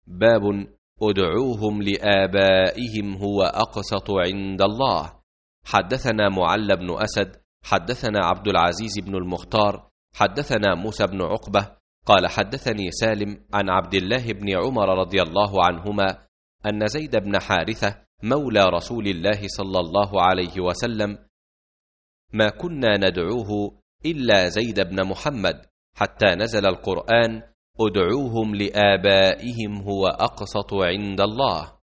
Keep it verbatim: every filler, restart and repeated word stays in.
باب ادعوهم لآبائهم هو أقسط عند الله. حدثنا معل بن أسد حدثنا عبد العزيز بن المختار حدثنا موسى بن عقبة قال حدثني سالم عن عبد الله بن عمر رضي الله عنهما أن زيد بن حارثة مولى رسول الله صلى الله عليه وسلم ما كنا ندعوه إلا زيد بن محمد حتى نزل القرآن ادعوهم لآبائهم هو أقسط عند الله.